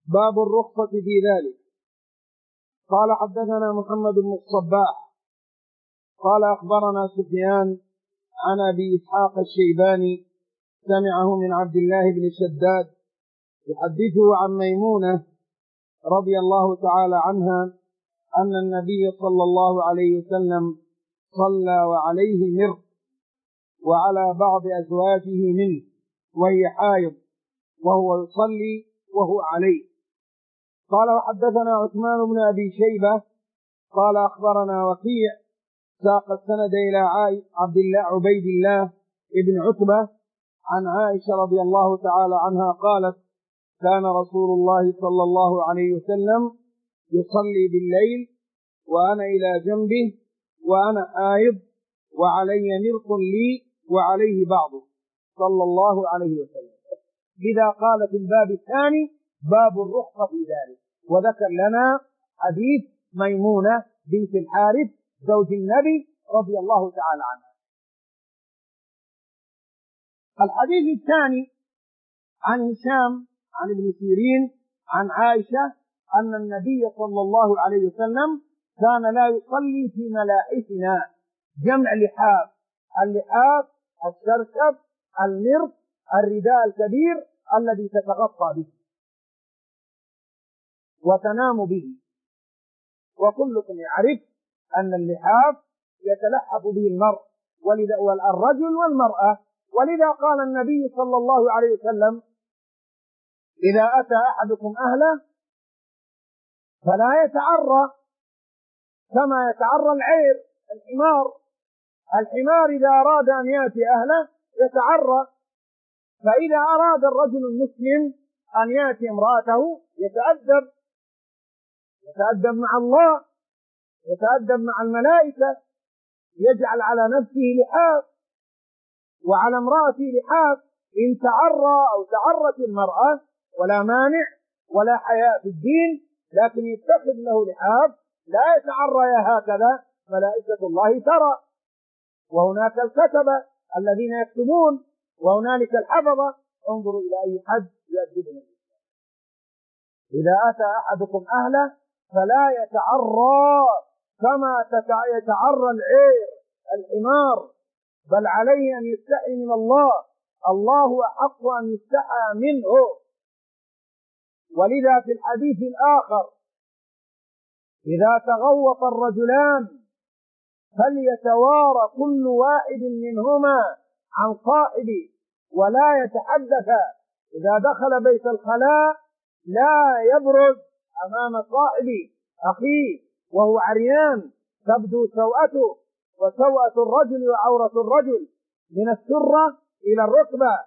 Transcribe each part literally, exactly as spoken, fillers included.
باب الرخصة في ذلك. قال حدثنا محمد بن الصباح قال أخبرنا سفيان عن أبي إسحاق الشيباني سمعه من عبد الله بن شداد يحدثه عن ميمونة رضي الله تعالى عنها أن النبي صلى الله عليه وسلم صلى وعليه مرق وعلى بعض أزواجه منه وهي حائض وهو يصلي وهو عليه. قال وحدثنا عثمان بن أبي شيبة قال أخبرنا وكيع ساق السند إلى عبد الله عبيد الله ابن عتبة عن عائشة رضي الله تعالى عنها قالت كان رسول الله صلى الله عليه وسلم يصلي بالليل وأنا إلى جنبه وأنا حائض وعلي مرق لي وعليه بعضه صلى الله عليه وسلم. لذا قال في الباب الثاني باب الرخصة في ذلك، وذكر لنا حديث ميمونة بنت الحارث زوج النبي رضي الله تعالى عنها. الحديث الثاني عن هشام عن ابن سيرين عن عائشة أن النبي صلى الله عليه وسلم كان لا يصلي في ملاحفنا، جمع لحاف، اللحاف الشرشف المرق الرداء الكبير الذي تتغطى به وتنام به، وكلكم يعرف أن اللحاف يتلحف به المرء والرجل والمرأة. ولذا قال النبي صلى الله عليه وسلم إذا أتى أحدكم أهله فلا يتعرى كما يتعرى العير الحمار. الحمار إذا أراد أن يأتي أهله يتعرى، فإذا أراد الرجل المسلم أن يأتي امرأته يتأدب يتأدب مع الله، يتأدب مع الملائكة، يجعل على نفسه لحاف وعلى امرأته لحاف. إن تعرى أو تعرت المرأة ولا مانع ولا حياء في الدين، لكن يتخذ له لحاف لا يتعرى هكذا، ملائكة الله ترى، وهناك الكتبة الذين يكتبون، وهنالك الحفظة. انظروا إلى أي حد يؤدبنا. إذا أتى أحدكم أهله فلا يتعرى كما يتعرى العير الحمار، بل عليه أن يستحي من الله، الله أحق أن يستحى منه. ولذا في الحديث الآخر إذا تغوط الرجلان فليتوارى كل واحد منهما عن صاحبه ولا يتحدث. إذا دخل بيت الخلاء لا يبرز أمام صاحبه أخيه وهو عريان تبدو سوءته، وسوءة الرجل وعورة الرجل من السرة إلى الركبة،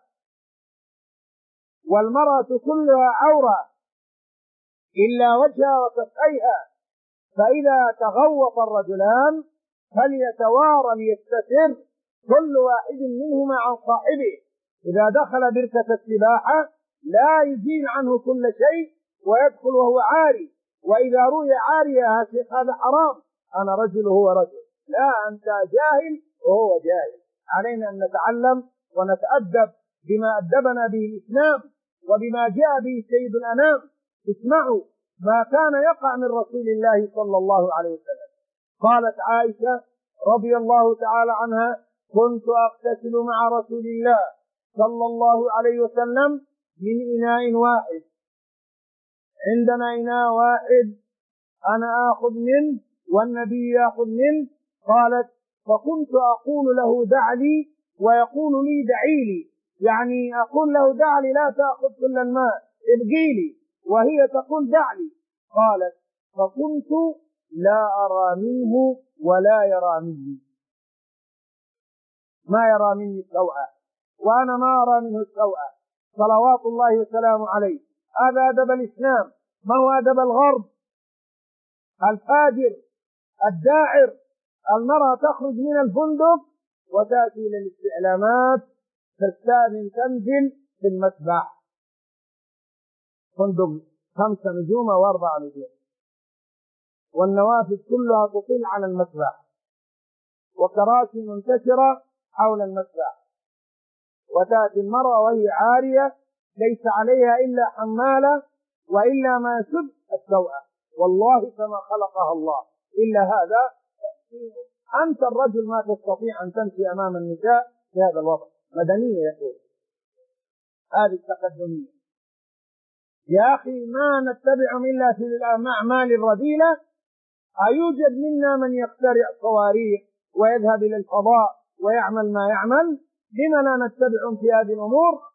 والمرأة كلها عورة إلا وجهها وكفيها. فإذا تغوط الرجلان فليتوارى ليستتر كل واحد منهما عن صاحبه. إذا دخل بركة السباحة لا يزيل عنه كل شيء ويدخل وهو عاري، وإذا رؤي عارية هذا حرام، أنا رجل وهو رجل، لا أنت جاهل وهو جاهل. علينا أن نتعلم ونتأدب بما أدبنا به الإسلام وبما جاء به سيد الأنام. اسمعوا ما كان يقع من رسول الله صلى الله عليه وسلم. قالت عائشة رضي الله تعالى عنها كنت أغتسل مع رسول الله صلى الله عليه وسلم من إناء واحد، عندنا إناء واحد أنا آخذ منه والنبي يأخذ منه. قالت فكنت أقول له دع لي ويقول لي دعي لي، يعني أقول له دع لي لا تأخذ كل الماء ابقي لي، وهي تقول دع لي. قالت فكنت لا أرى منه ولا يرى مني، ما يرى مني السوءة وأنا ما أرى منه السوءة صلوات الله وسلامه عليه. هذا أدب الإسلام، ما هو أدب الغرب الفاجر الداعر. المرأة تخرج من الفندق وتأتي للاستعلامات تستأذن تنزل في المسبح، فندق خمسة نجوم وأربع نجوم، والنوافذ كلها تطل على المسبح، وكراسي منتشرة حول المسبح، وتأتي المرأة وهي عارية ليس عليها إلا حمالة وإلا ما يسد السوءة، والله كما خلقها الله. إلا هذا أنت الرجل ما تستطيع أن تمشي أمام النساء في هذا الوضع. مدنية يقول، هذه التقدمية. يا أخي ما نتبعهم إلا في الأعمال الرذيلة. أيوجد منا من يخترع صواريخ ويذهب إلى الفضاء ويعمل ما يعمل؟ لما لا نتبعهم في هذه الأمور؟